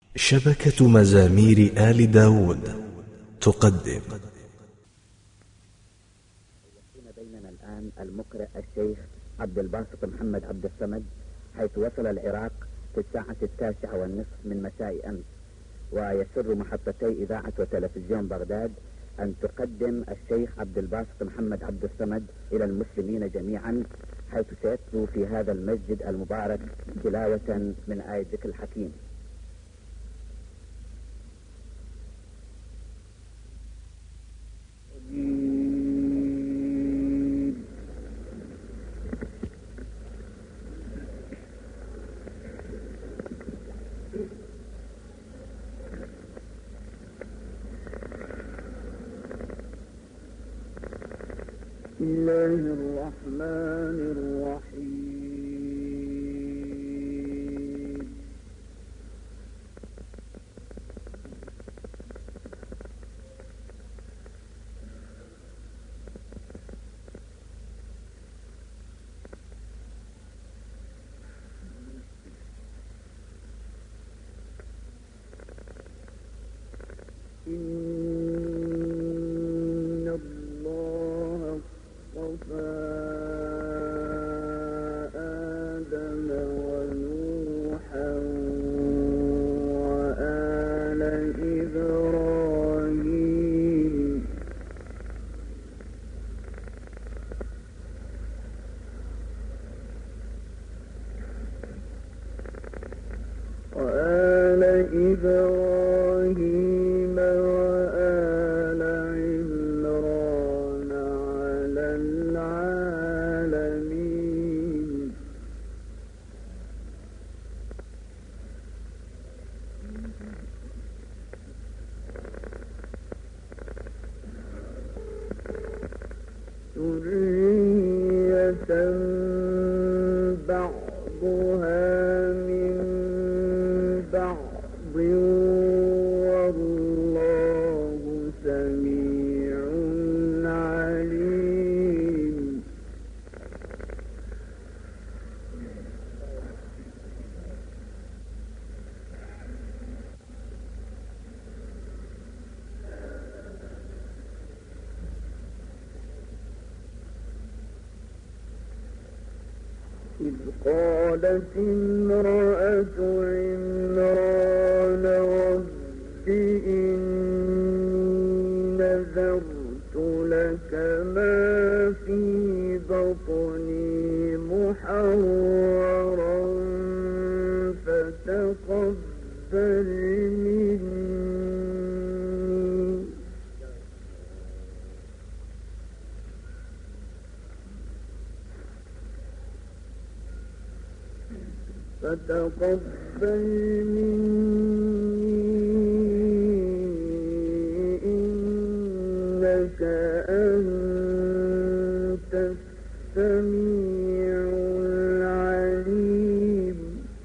شبكة مزامير آل داود تقدم. بيننا الآن المقرئ الشيخ عبد الباسط محمد عبد الصمد، حيث وصل العراق في الساعة 9:30 من مساء أمس، ويسر محطتي إذاعة وتلفزيون بغداد أن تقدم الشيخ عبد الباسط محمد عبد الصمد إلى المسلمين جميعا، حيث سيتلو في هذا المسجد المبارك تلاوة من آية ذكر الحكيم. بسم الله الرحمن الرحيم. إن الله اصطفى آدم ونوحا وآل إبراهيم وآل عمران على العالمين. ذرية بعضها من بعض والله سميع عليم. إذ قالت امرأة عمران رب إني نذرت لك ما في بطني محررا فتقبل مني. فتقبل مني إنك أنت السميع العليم.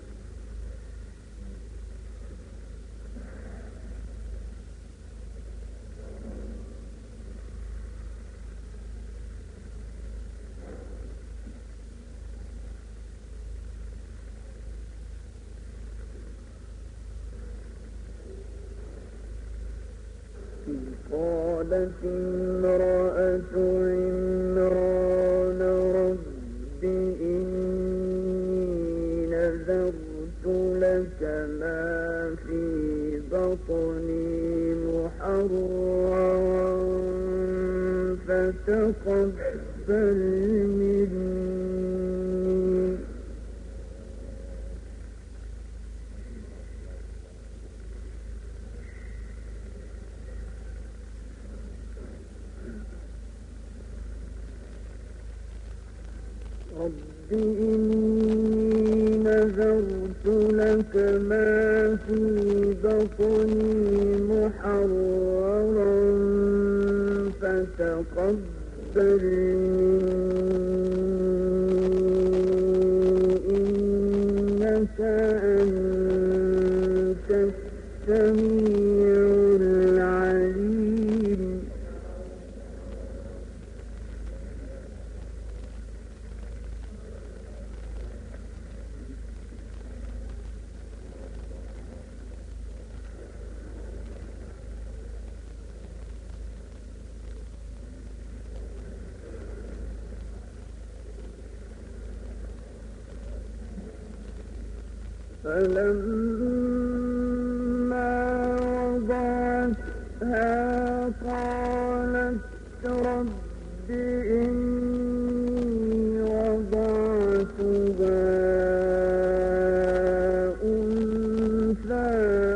قالت امرأة عمران رب إني نذرت لك ما في بطني محررا فتقبل مني. رب إني نذرت لك ما في بطني محررا فتقبل مني إنك أنت السميع العليم. فلما وضعتها قالت رب إني وضعتها أنثى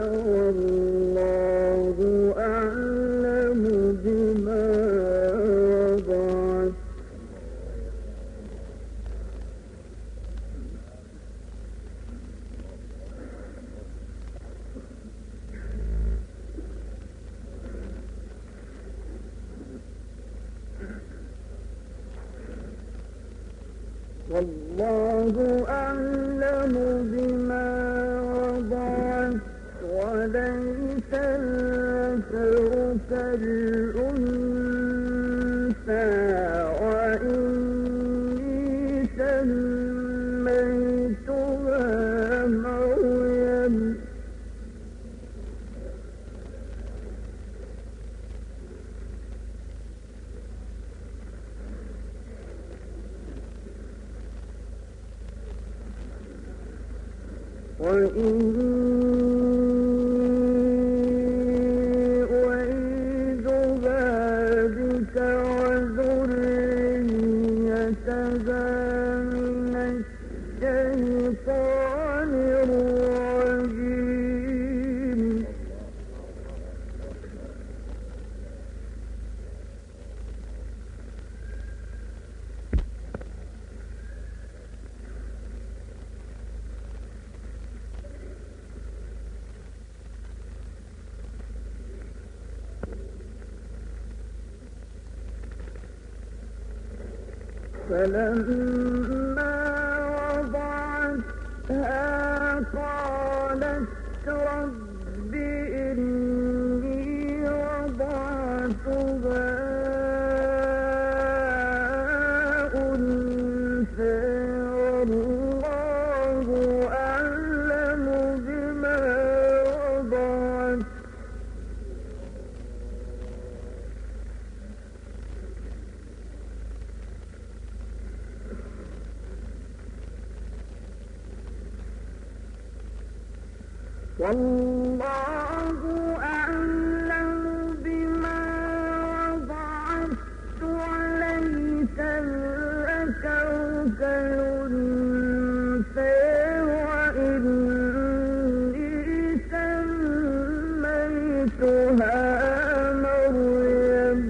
والله أعلم بما وضعت والله أعلم بما وضعت وليس الذكر كالأنثى وإني سميتها مريم وإني أعيذها بك وذريتها من الشيطان الرجيم فلما وضعتها قالت رب إني وضعتها أنثى والله أعلم بما وضعت والله أعلم بما وضعت وليس الذكر كالأنثى وإني سميتها مريم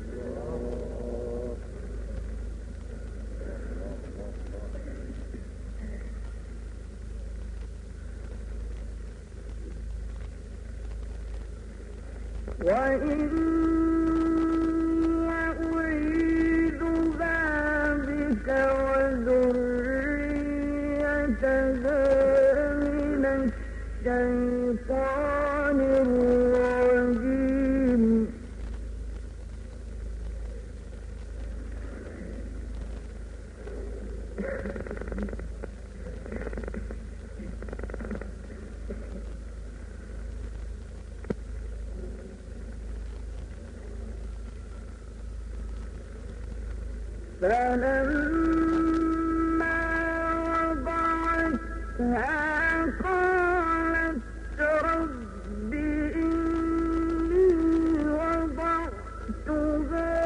وإني أعيذها بك وذريتها من الشيطان الرجيم فلما وضعتها قالت رب إني وضعتها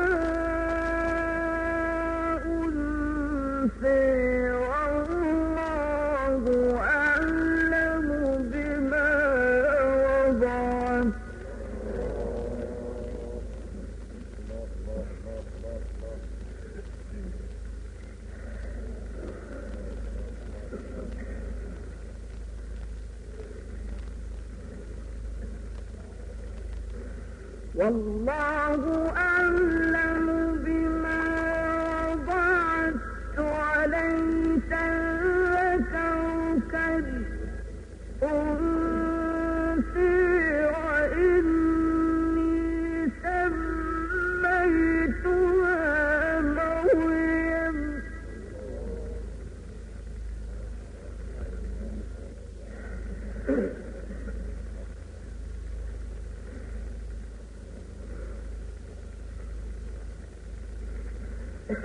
أنثى والله أعلم بما وضعت والله أعلم بما وضعت وليس الذكر كالأنثى وإني سميتها مريم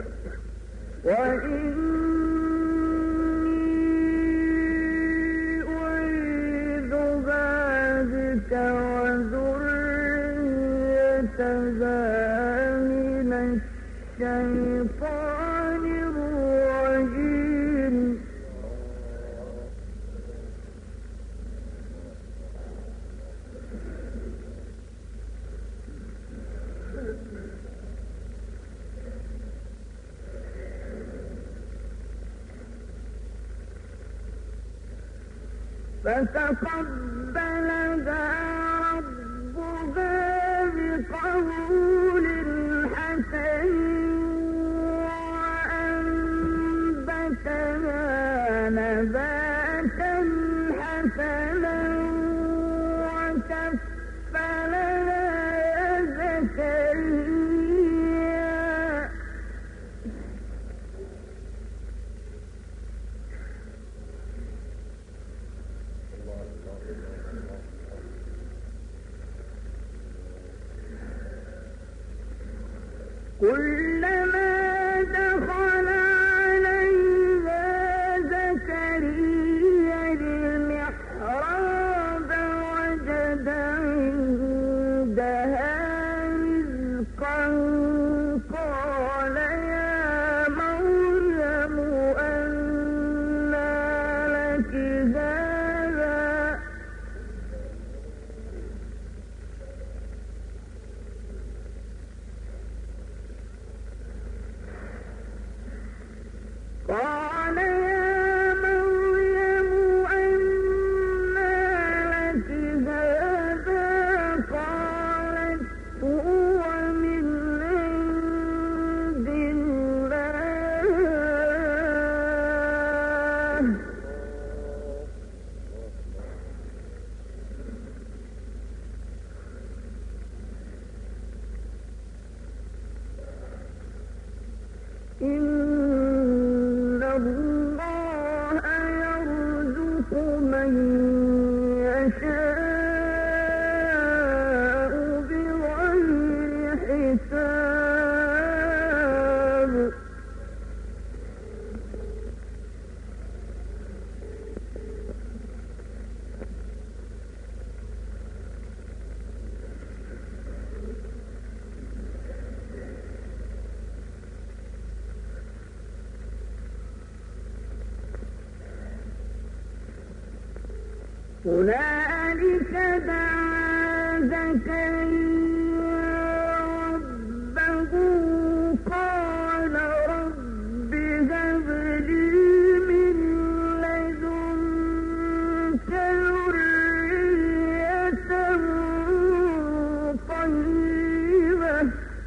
وإني من الشيطان الرجيم. فتقبلها ربها بقبول حسن وأنبتها نباتا حسنا وكفلها زكريا كلما دخل عليها زكريا المحراب وجد عندها رزقا قال يا مريم أنى لك هذا قال يا مريم أنى لك هذا قالت هو من عند الله إن الله يرزق من يشاء بغير حساب هنالك دعا زكريا ربه قال رب هب لي من لدنك ذرية طيبة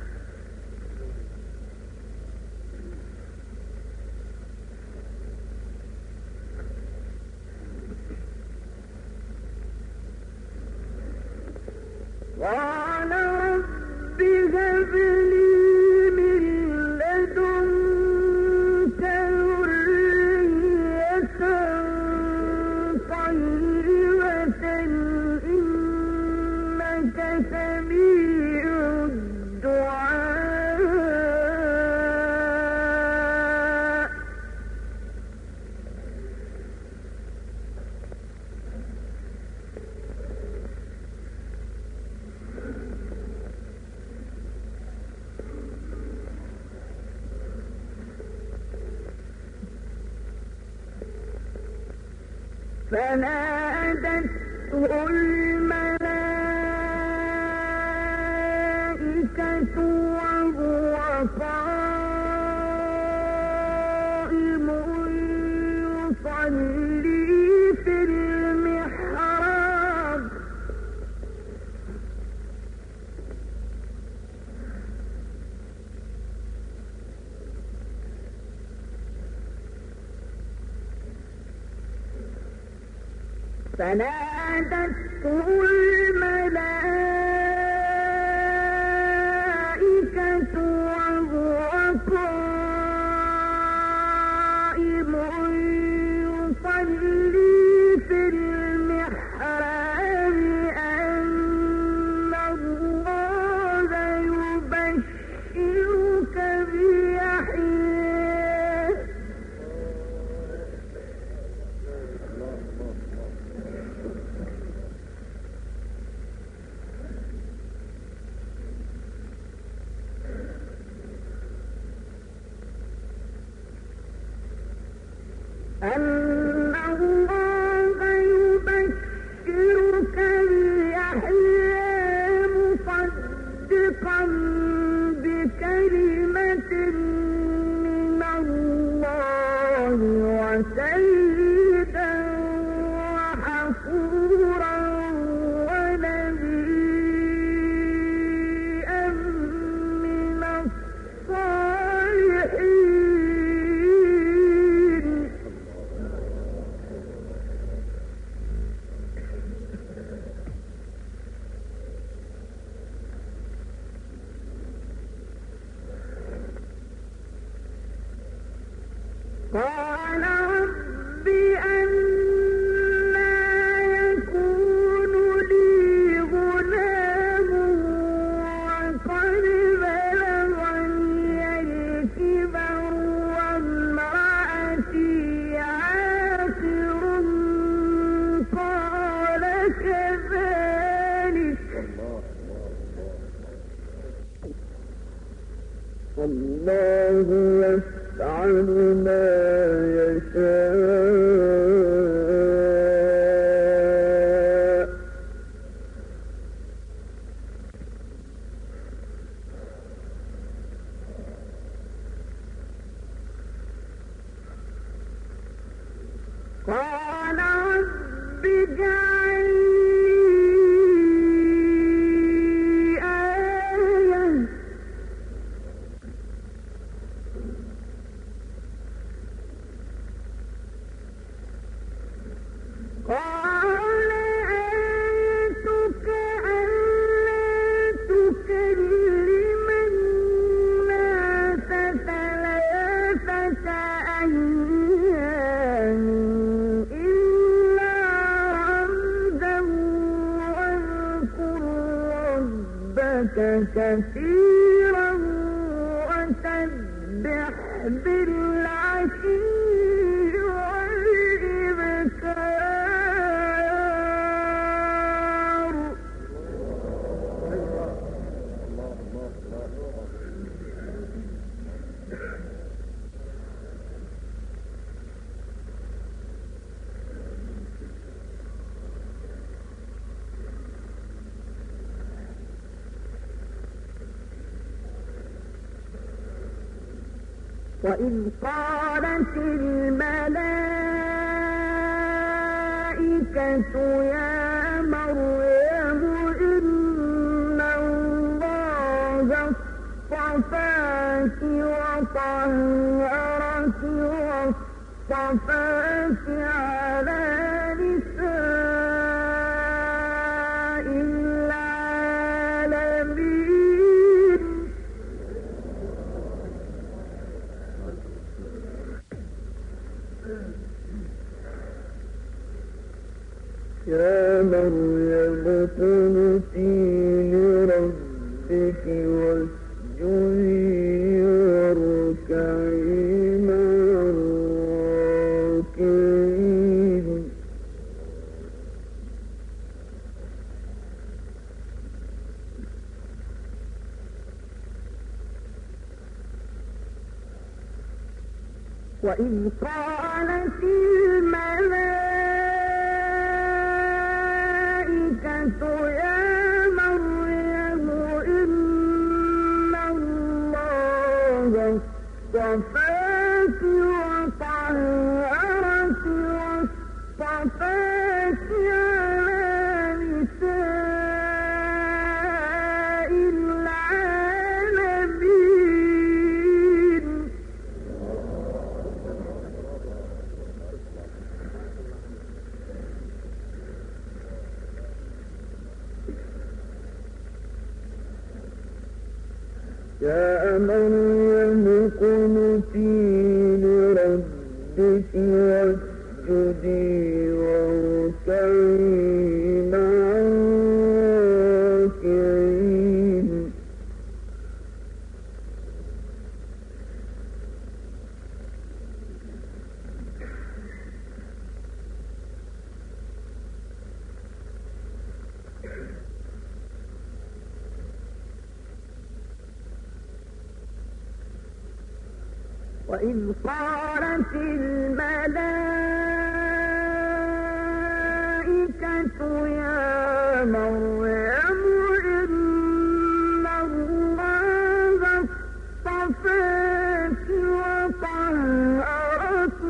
قال رب هب لي من لدنك ذرية طيبة إنك سميع الدعاء فنادته الملائكة وهو قائم يصلي في المحراب فنادته الملائكة وهو قائم يصلي في المحراب أن الله يبشرك بيحيى الله يفعل ما يشاء. قال رب اجعل لي آية قال آيتك ألا تكلم الناس 3 أيام إلا رمزا واذكر ربك كثيرا وسبح بالعشي والإبكار. وإذ قالت الملائكة يا مريم إن الله اصطفاك وطهرك واصطفاك على نساء العالمين. يا مريم اقنتي لربك واسجدي واركعي مع الراكعين. وإذ قالت الملائكة يا مريم إن الله اصطفاك وطهرك واصطفاك على نساء العالمين. يا مريم اقنتي لربك واسجدي واركعي مع الراكعين. وإذ قالت الملائكة يا مريم إن الله اصطفاك وطهرك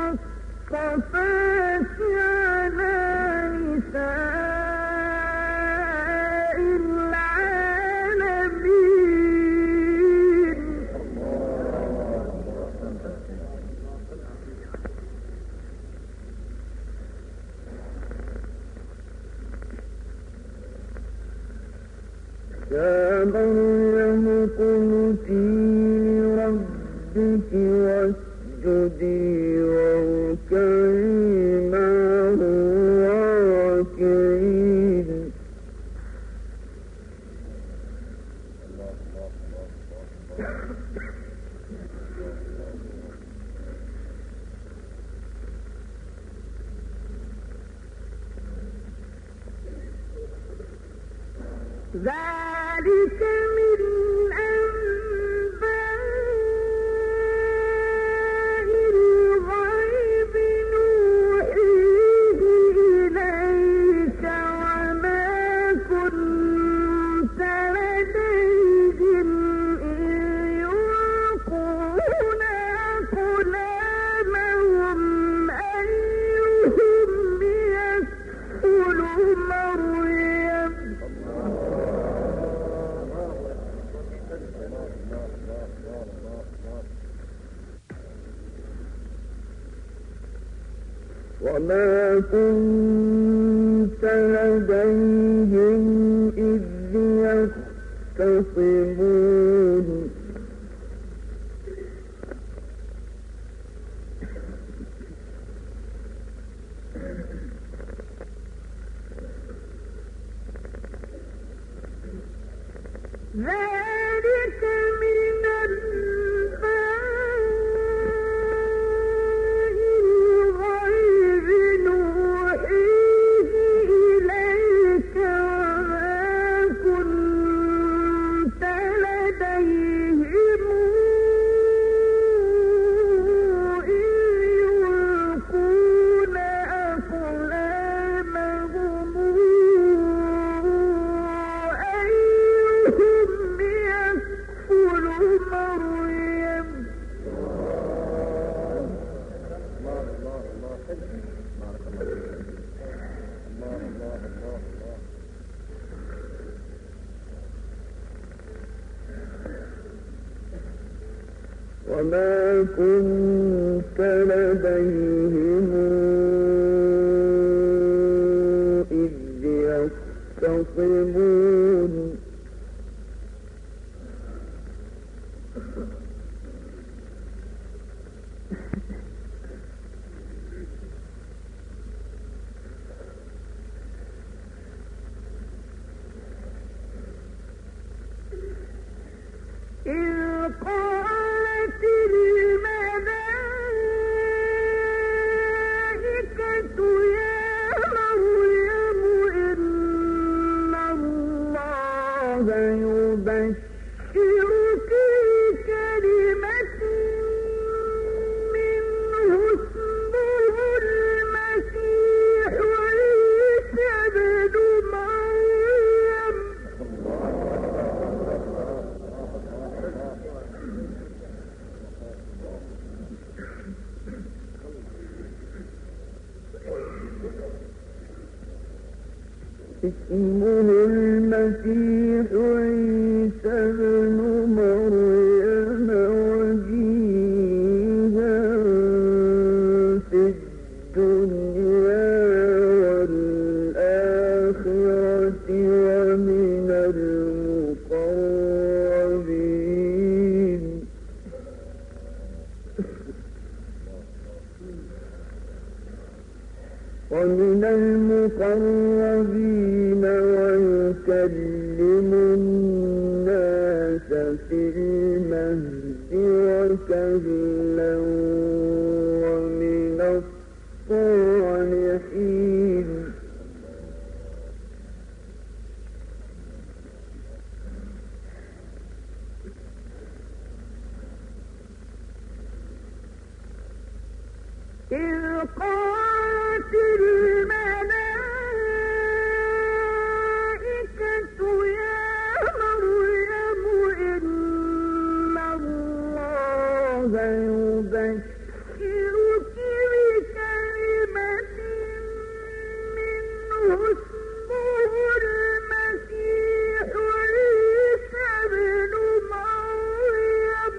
واصطفاك على نساء العالمين. يا مريم اقنتي لربك واسجدي واركعي مع الراكعين. ذلك من أنباء وما كنت لديهم إذ يختصمون ذلك من أنباء الغيب نوحيه إليك وما كنت لديهم إذ يلقون أقلامهم أيهم يكفل مريم وما كنت لديهم إذ يختصمون إذ قالت الملائكة يا مريم إن الله يبشرك بكلمة منه اسمه المسيح عيسى ابن مريم اسمه المسيح عيسى ابن مريم وجيها في الدنيا والآخرة ومن المقربين ويكلم الناس في المهد وكهلا ومن الصالحين إذ قالت الملائكة يا مريم إن الله يبشرك بكلمة منه اسمه المسيح عيسى ابن مريم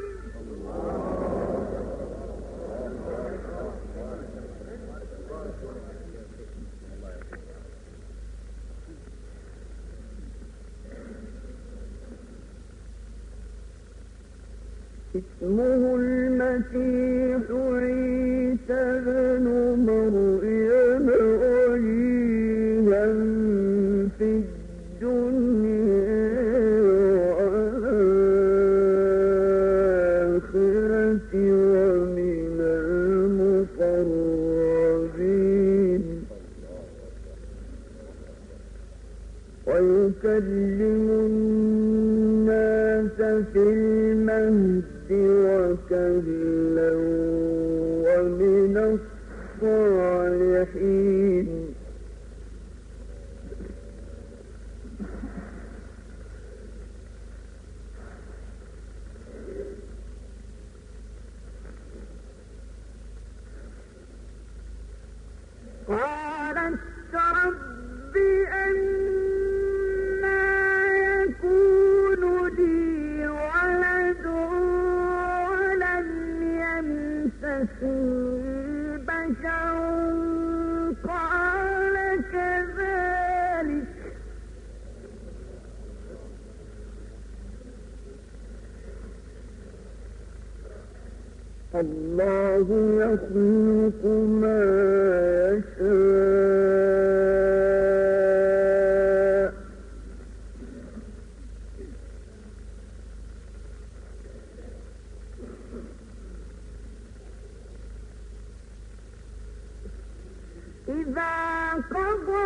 اسمه المسيح عيسى ابن مريم وجيها في الدنيا والآخرة ومن المقربين ويكلم الناس في المهد وكهلا ومن الصالحين قالت رب أنى يكون لي ولد ولم يمسسني بشر الله يخلق ما يشاء إذا قضى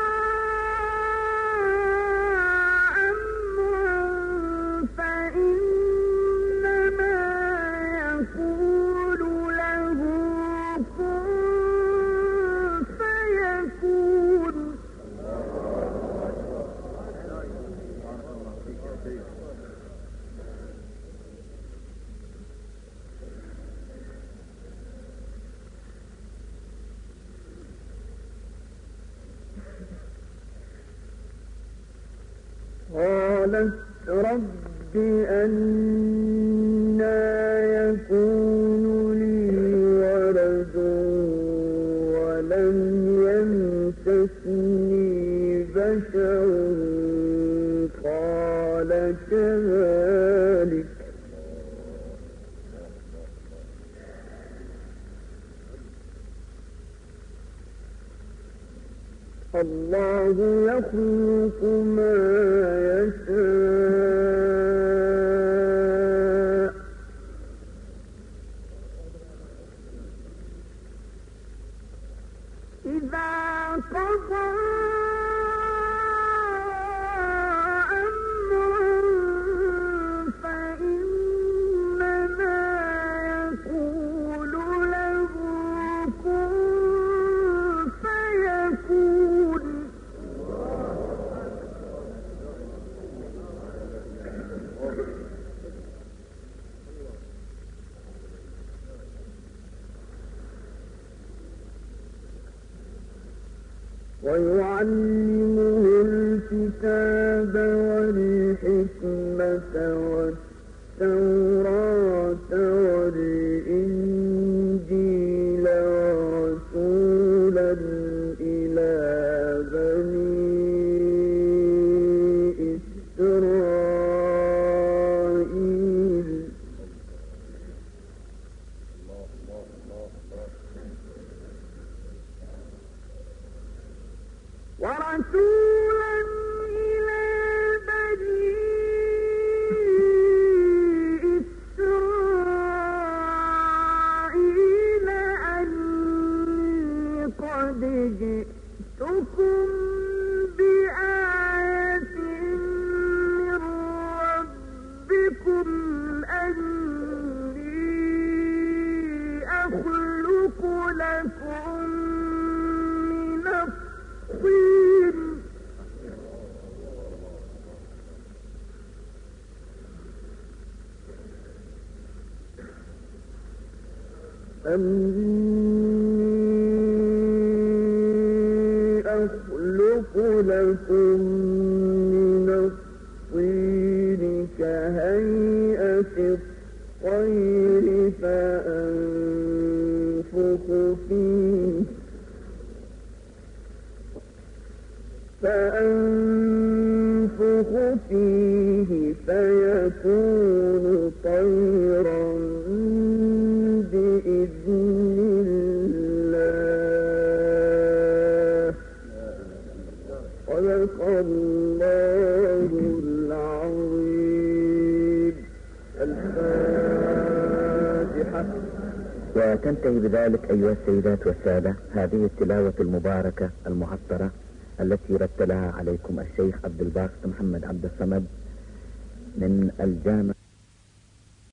قالت رب أنى يكون لي ولد ولم يمسسني بشر قال كذلك الله يخلق ما يشاء إذا قضى أمرا فإنما يقول له كن فيكون ويعلمه الكتاب والحكمة والتوراة والإنجيل ورسولا إلى بني إسرائيل ورسولا إلى بني إسرائيل أني قد جئتكم بآية من ربكم أني أخلق لكم من الطين أخلق لكم من الطين كهيئة الطير فأنفخ فيه فيكون طيرا بإذن الله صدق الله العظيم. الفاتحة. وتنتهي بذلك أيها السيدات والسادة هذه التلاوة المباركة المعطرة التي رتلها عليكم الشيخ عبد الباسط محمد عبد الصمد من الجامع